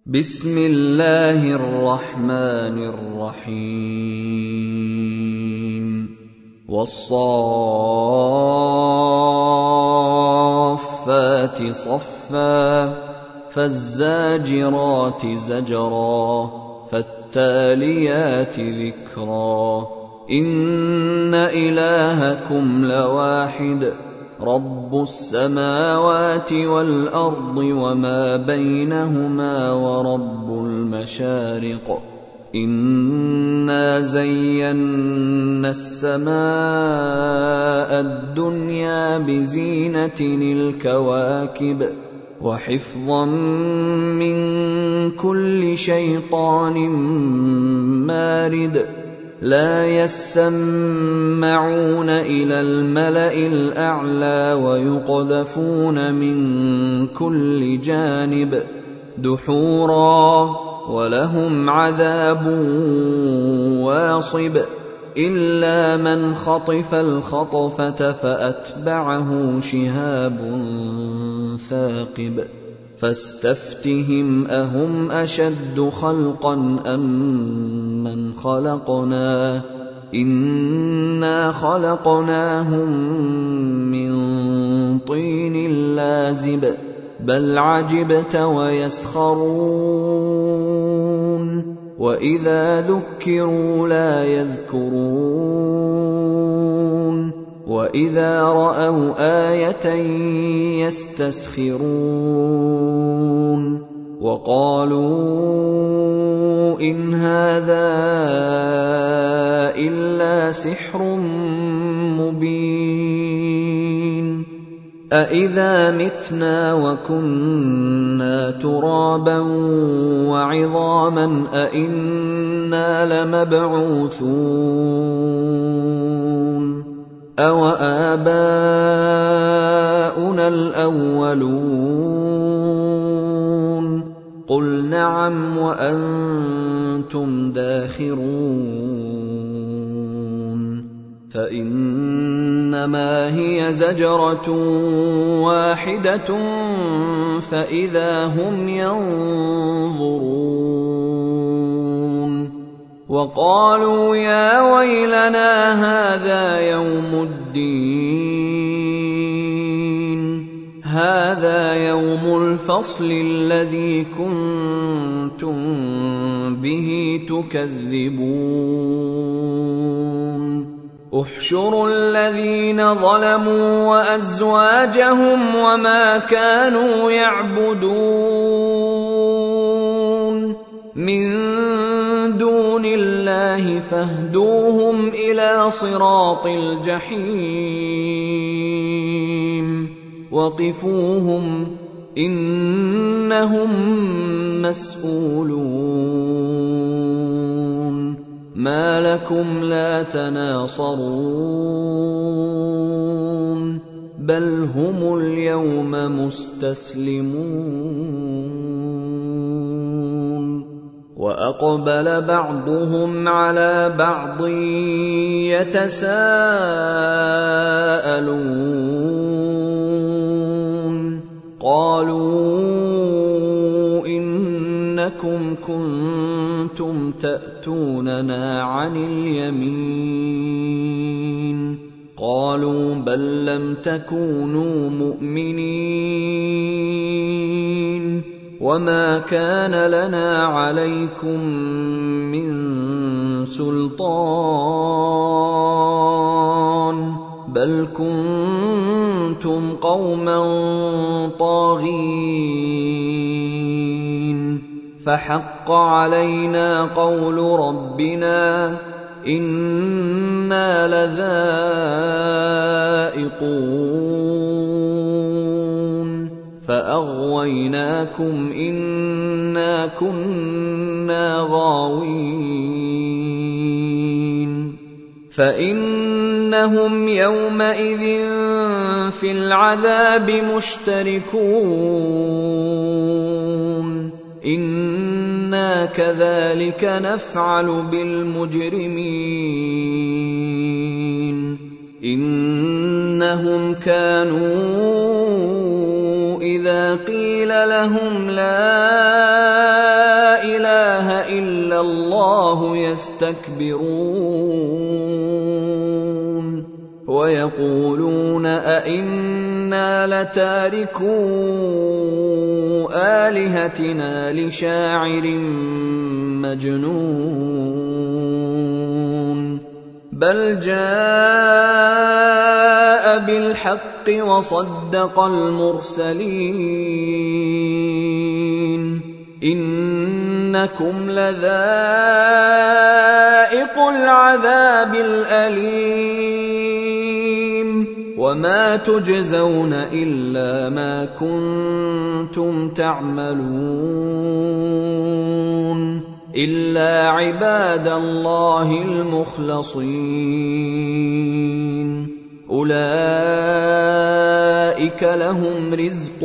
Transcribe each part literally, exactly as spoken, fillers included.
بسم الله الرحمن الرحيم والصافات صفا فالزاجرات زجرا فالتاليات ذكرا إن إلهكم لواحد رب السماوات والأرض وما بينهما ورب المشارق إنا زينا السماء الدنيا بزينة الكواكب وحفظا من كل شيطان مارد لا يسمعون إلى الملأ الأعلى ويقذفون من كل جانب دحورا ولهم عذاب واصب إلا من خطف الخطفة فأتبعه شهاب ثاقب فاستفتهم أهم أشد خلقا أم من خلقنا إنا خلقناهم من طين لازب بل عجبت ويسخرون وإذا ذكروا لا يذكرون وإذا رأوا آية يستسخرون وقالوا إن هذا إلا سحر مبين أإذا متنا وكنا ترابا وعظاما أإنا لمبعوثون أَوَآبَاؤُنَا الْأَوَّلُونَ قُلْ نَعَمْ وَأَنْتُمْ دَاخِرُونَ فَإِنَّمَا هِيَ زَجْرَةٌ وَاحِدَةٌ فَإِذَا هُمْ يَنظُرُونَ وقالوا يا ويلنا هذا يوم الدين هذا يوم الفصل الذي كنتم به تكذبون احشروا الذين ظلموا وأزواجهم وما كانوا يعبدون من دون الله فاهدوهم إلى صراط الجحيم وقفوهم إنهم مسؤولون ما لكم لا تناصرون بل هم اليوم مستسلمون وأقبل بعضهم على بعض يتساءلون قالوا إنكم كنتم تأتوننا عن اليمين قالوا بل لم تكونوا مؤمنين وما كان لنا عليكم من سلطان بل كنتم قوما طاغين فحق علينا قول ربنا إنا لذائقون فأغويناكم إنا كنا غاوين فإنهم يومئذ في العذاب مشتركون إنا كذلك نفعل بالمجرمين إنهم كانوا إذا قيل لهم لا الله يستكبرون ويقولون أئنا لتاركو آلهتنا لشاعر مجنون بل جاء بالحق وصدق المرسلين إنكم لذائق العذاب الأليم وما تجزون إلا ما كنتم تعملون إلا عباد الله المخلصين أولئك لهم رزق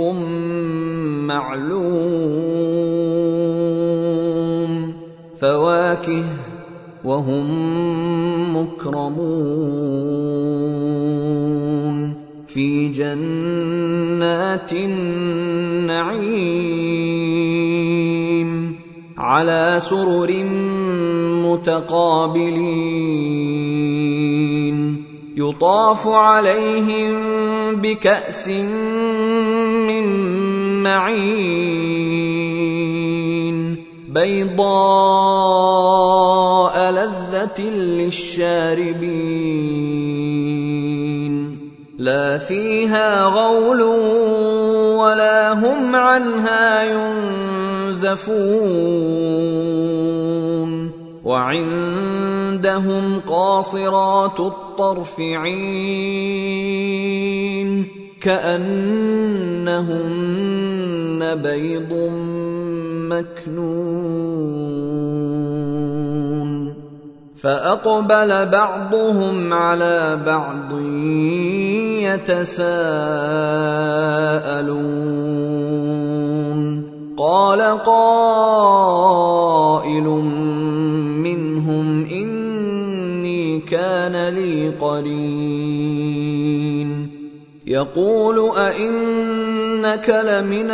معلوم فواكه وهم مكرمون في جنات النعيم على سرر متقابلين يطاف عليهم بكأس من معين بيضاء لذة للشاربين لا فيها غول ولا هم عنها ينزفون وعندهم قاصرات الطرف عين كأنهن بيض مكنون فأقبل بعضهم على بعض يتساءلون قال قائل منهم إني كان لي قرين يقول أئنك لمن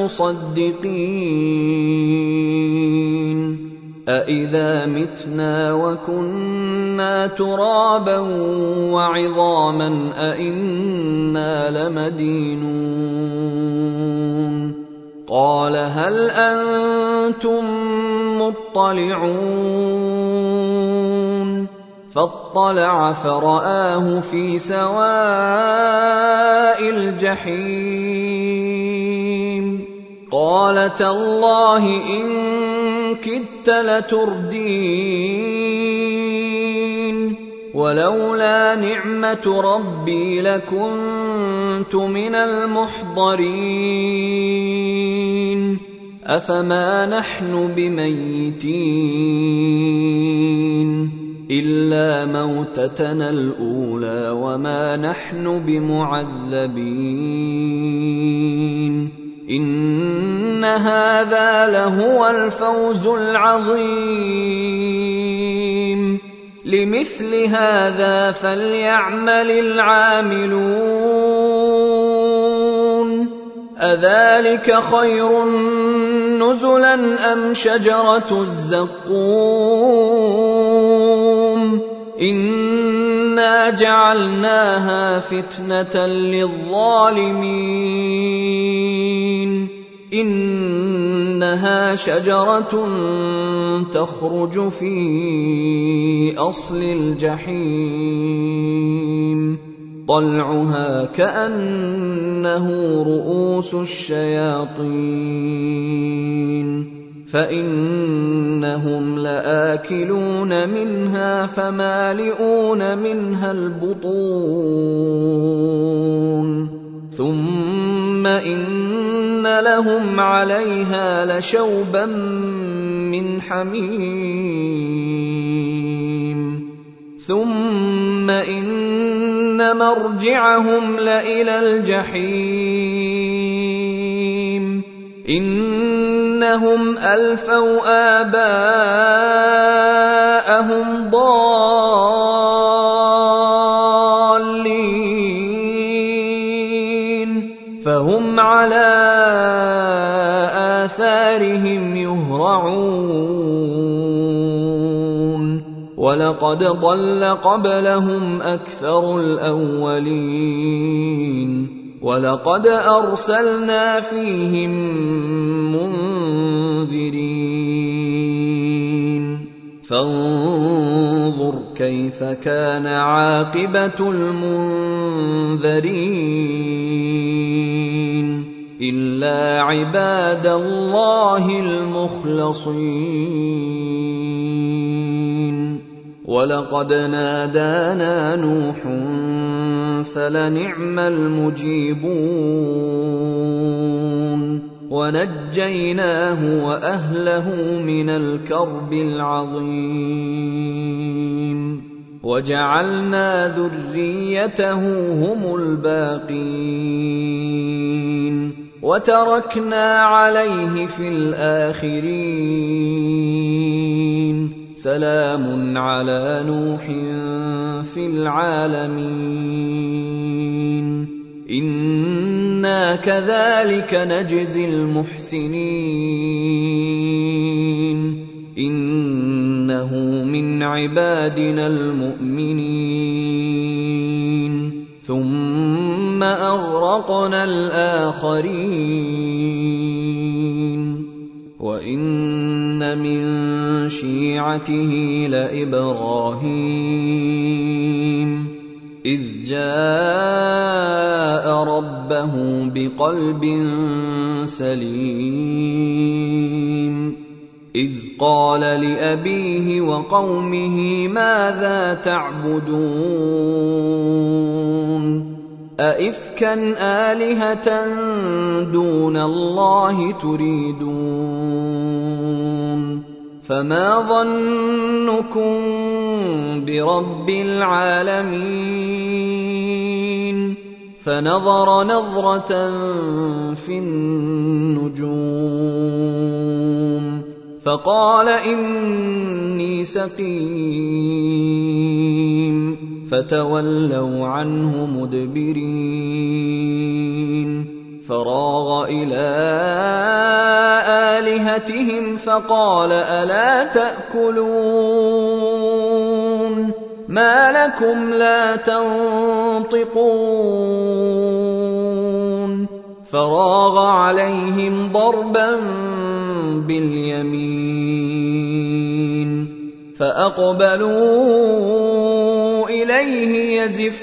المصدقين أإذا متنا وكنا ترابا وعظاما أئنا لمدينون قال هل أنتم مطلعون فاطلع فرآه في سواء الجحيم قال تالله إن كدت لتردين ولولا نعمة ربي لكنت من المحضرين أفما نحن بميتين إلا موتتنا الأولى وما نحن بمعذبين إن هذا لهو الفوز العظيم لمثل هذا فليعمل العاملون أذلك خير نزلا أم شجرة الزقوم إنا جعلناها فتنة للظالمين إنها شجرة تخرج في أصل الجحيم طلعها كأنه رؤوس الشياطين فإنهم لآكلون منها فمالئون منها البطون ثم إن لهم عليها لشوبا من حميم ثم إن مرجعهم لإلى الجحيم إنهم ألفوا آباءهم ضالين فهم على آثارهم يهرعون وَلَقَدْ ضَلَّ قَبْلَهُمْ أَكْثَرُ الْأَوَّلِينَ وَلَقَدْ أَرْسَلْنَا فِيهِم مُّنذِرِينَ فَانظُرْ كَيْفَ كَانَ عَاقِبَةُ الْمُنذَرِينَ إِلَّا عِبَادَ اللَّهِ الْمُخْلَصِينَ وَلَقَدْ نَادَانَا نُوحٌ فَلَنِعْمَ الْمُجِيبُونَ وَنَجَّيْنَاهُ وَأَهْلَهُ مِنَ الْكَرْبِ الْعَظِيمِ وَجَعَلْنَا ذُرِّيَّتَهُ هُمُ الْبَاقِينَ وَتَرَكْنَا عَلَيْهِ فِي الْآخِرِينَ سَلَامٌ عَلَى نُوحٍ فِي الْعَالَمِينَ إِنَّا كَذَلِكَ نَجْزِي الْمُحْسِنِينَ إِنَّهُ مِنْ عِبَادِنَا الْمُؤْمِنِينَ ثُمَّ أَغْرَقْنَا الْآخَرِينَ وَإِنَّ مِن شِيعَتِهِ لَإِبْرَاهِيمَ إِذْ جَاءَ رَبَّهُ بِقَلْبٍ سَلِيمٍ إِذْ قَالَ لِأَبِيهِ وَقَوْمِهِ مَاذَا تَعْبُدُونَ أَئِفْكًا آلِهَةً دُونَ اللَّهِ تُرِيدُونَ فَمَا ظَنُّكُم بِرَبِّ الْعَالَمِينَ فَنَظَرَ نَظْرَةً فِي النُّجُومِ فَقَالَ إِنِّي سَقِيمٌ فَتَوَلَّوْا عَنْهُ مُدْبِرِينَ فَرَاغَ إِلَىٰ آلِهَتِهِمْ فَقَالَ أَلَا تَأْكُلُونَ مَا لَكُمْ لَا تَنطِقُونَ فَرَاغَ عَلَيْهِمْ ضَرْبًا بِالْيَمِينِ فَأَقْبَلُوا إِلَيْهِ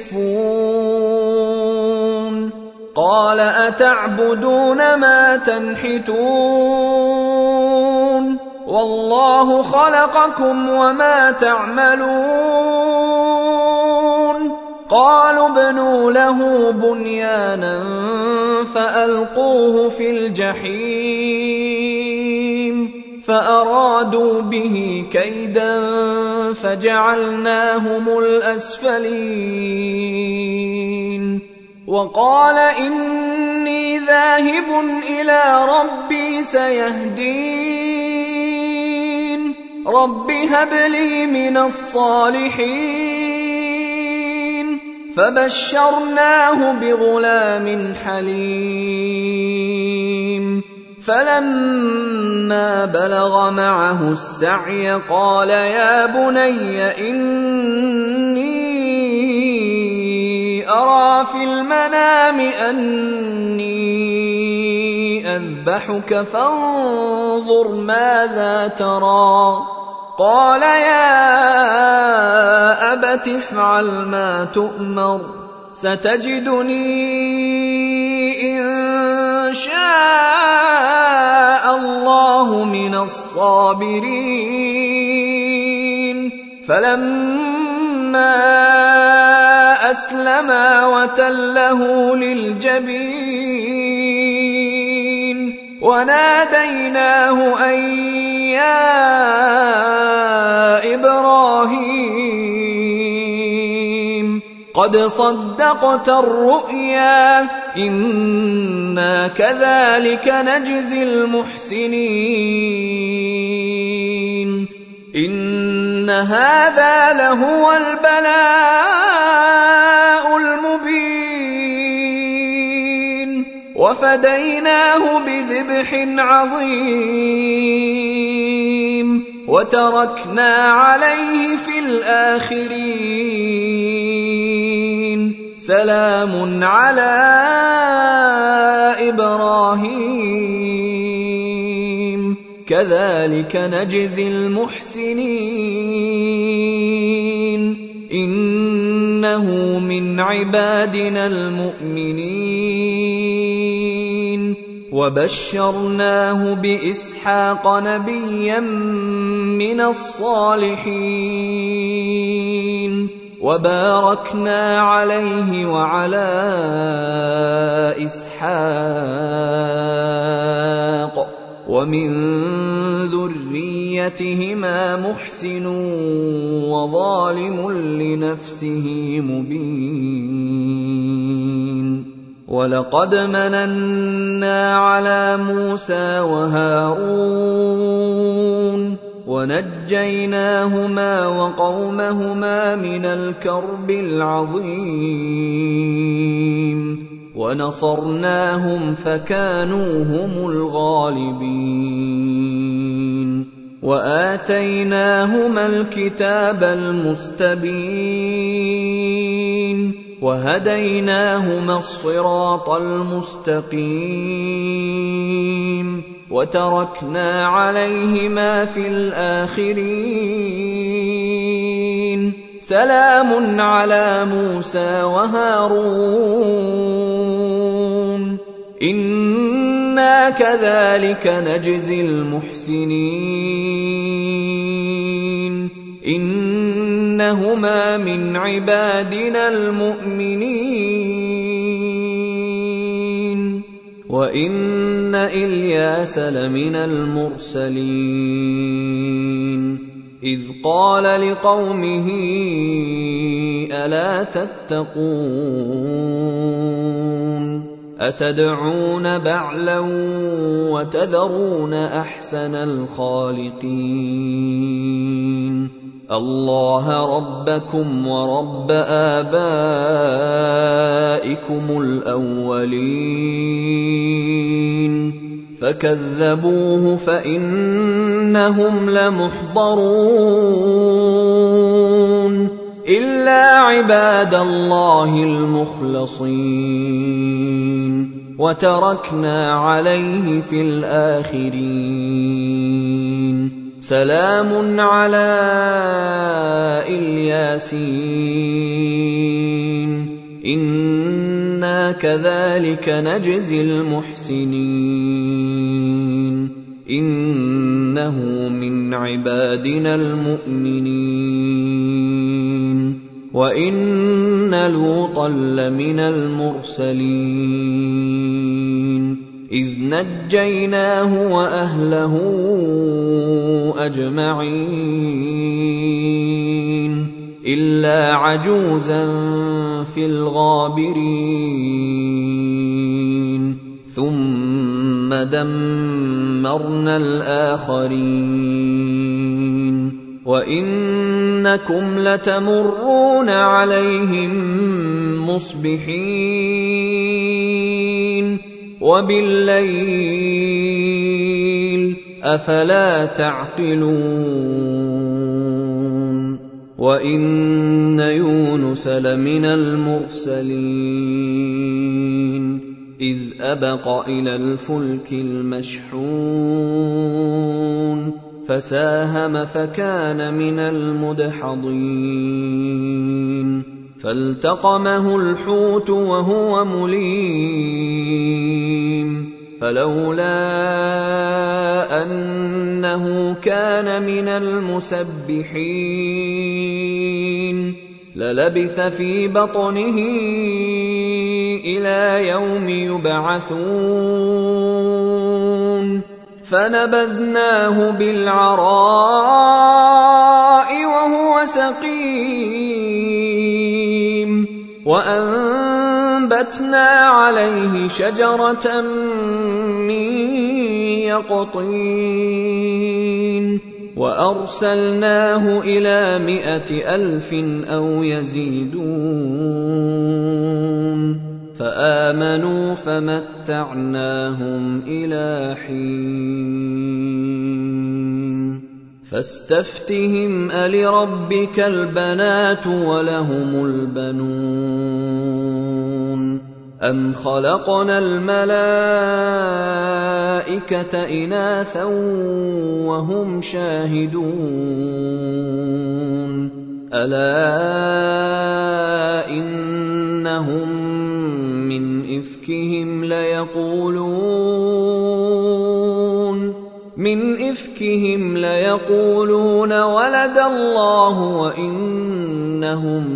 يَزِفُّونَ قَالَ أَتَعْبُدُونَ مَا تَنْحِتُونَ وَاللَّهُ خَلَقَكُمْ وَمَا تَعْمَلُونَ قَالُوا ابْنُوا لَهُ بُنْيَانًا فَأَلْقُوهُ فِي الْجَحِيمِ فَأَرَادُوا بِهِ كَيْدًا فَجَعَلْنَاهُمُ الْأَسْفَلِينَ وَقَالَ إِنِّي ذَاهِبٌ إِلَىٰ رَبِّي سَيَهْدِينِ رَبِّ هَبْ لِي مِنَ الصَّالِحِينَ فَبَشَّرْنَاهُ بِغُلَامٍ حَلِيمٍ فَلَمَّا بَلَغَ مَعَهُ السَّعْيَ قَالَ يَا بُنَيَّ إِنِّي أَرَىٰ فِي الْمَنَامِ أَنِّي أَذْبَحُكَ فَانظُرْ مَاذَا تَرَىٰ قَالَ يَا أَبَتِ افْعَلْ مَا تُؤْمَرُ سَتَجِدُنِي إِن شَاءَ اللَّهُ مِنَ الصَّابِرِينَ فَلَمَّا أَسْلَمَا وَتَلَّهُ لِلْجَبِينِ وَنَادَيْنَاهُ أَن يَا إِبْرَاهِيمُ قَدْ صَدَّقْتَ الرُّؤْيَا إِنَّا كَذَلِكَ نَجْزِي الْمُحْسِنِينَ إِنَّ هَٰذَا لَهُوَ الْبَلَاءُ الْمُبِينُ وَفَدَيْنَاهُ بِذِبْحٍ عَظِيمٍ وتركنا عليه في الآخرين سلام على إبراهيم كذلك نجزي المحسنين إنه من عبادنا المؤمنين وبشرناه بإسحاق نبيا من الصالحين وباركنا عليه وعلى إسحاق ومن ذريتهما محسن وظالم لنفسه مبين ولقد مننا على موسى وهارون ونجيناهما وقومهما من الكرب العظيم ونصرناهم فكانوا هم الغالبين وآتيناهما الكتاب المستبين وهديناهما الصراط المستقيم وتركنا عليهما في الآخرين سلام على موسى وهارون إنا كذلك نجزي المحسنين إنهما من عبادنا المؤمنين وإن إلياس لمن المرسلين إذ قال لقومه ألا تتقون أتدعون بعلا وتذرون أحسن الخالقين الله ربكم ورب آبائكم الأولين فكذبوه فإنهم لمحضرون إلا عباد الله المخلصين وتركنا عليه في الآخرين سلام على الياسين إنا كذلك نجزي المحسنين إنه من عبادنا المؤمنين وإن لوطا لمن المرسلين إذ نجيناه وأهله أجمعين إلا عجوزا في الغابرين ثم دمرنا الآخرين وإنكم لتمرون عليهم مصبحين وبالليل أفلا تعقلون وإن يونس لمن المرسلين إذ أبق إلى الفلك المشحون فساهم فكان من المدحضين فالتقمه الحوت وهو مليم فلولا أنه كان من المسبحين للبث في بطنه إلى يوم يبعثون فنبذناه بالعراء وهو سقيم وأنبتنا عليه شجرة من يقطين وأرسلناه إلى مائة ألف أو يزيدون فآمنوا فمتعناهم إلى حين فاستفتهم ألربك البنات ولهم البنون أم خلقنا الملائكة إناثا وهم شاهدون ألا إنهم من إفكهم ليقولون من إفكهم ليقولون ولد الله وإنهم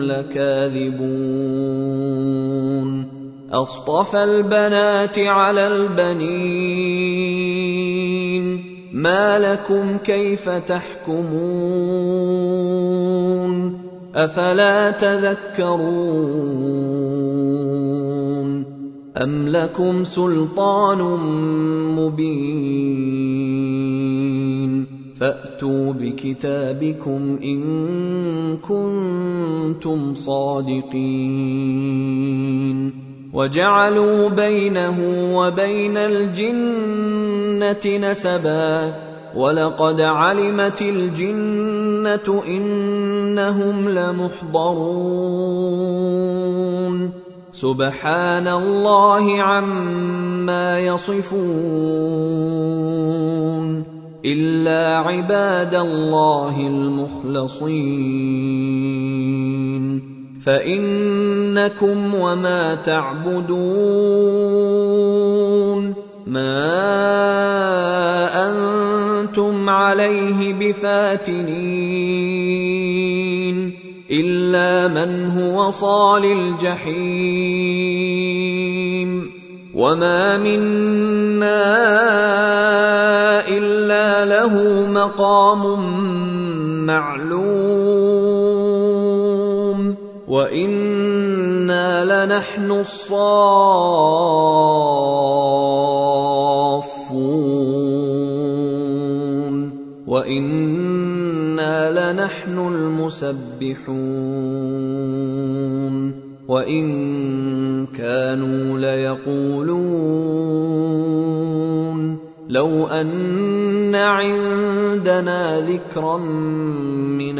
لكاذبون أصطفى البنات على البنين ما لكم كيف تحكمون أفلا تذكرون أم لكم سلطان مبين فأتوا بكتابكم إن كنتم صادقين وجعلوا بينه وبين الجنة نسبا ولقد علمت الجنة إنهم لمحضرون سبحان الله عما يصفون إلا عباد الله المخلصين فإنكم وما تعبدون ما أنتم عليه بفاتنين إلا من هو صال الجحيم وما منا إلا له مقام معلوم وإنا لنحن الصافون وإنا لنحن المسبحون وإن كانوا ليقولون لو أن عندنا ذكرا من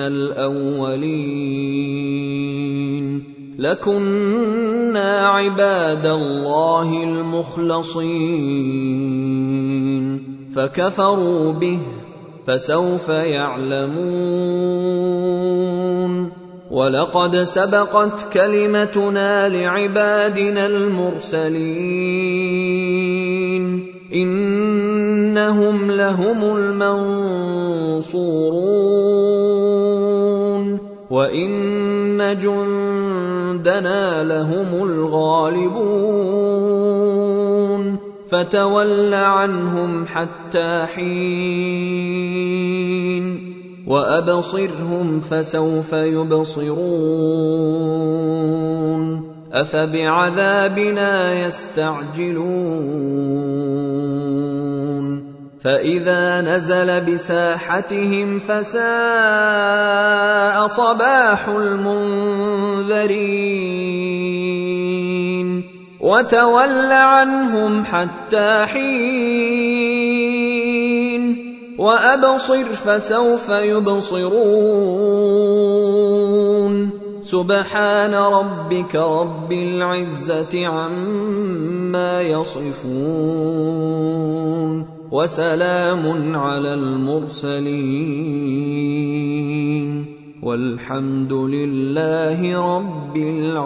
الأولين لكنا عباد الله المخلصين فكفروا به فسوف يعلمون ولقد سبقت كلمتنا لعبادنا المرسلين إنهم لهم المنصورون وإن جندنا لهم الغالبون فتول عنهم حتى حين وأبصرهم فسوف يبصرون أفبعذابنا يستعجلون فإذا نزل بساحتهم فساء صباح المنذرين وتول عنهم حتى حين وأبصر فسوف يبصرون سبحان ربك رب العزة عما يصفون وسلام على المرسلين والحمد لله رب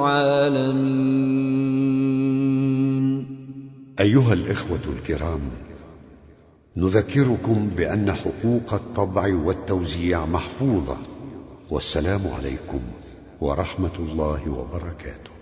العالمين. أيها الإخوة الكرام، نذكركم بأن حقوق الطبع والتوزيع محفوظة، والسلام عليكم ورحمة الله وبركاته.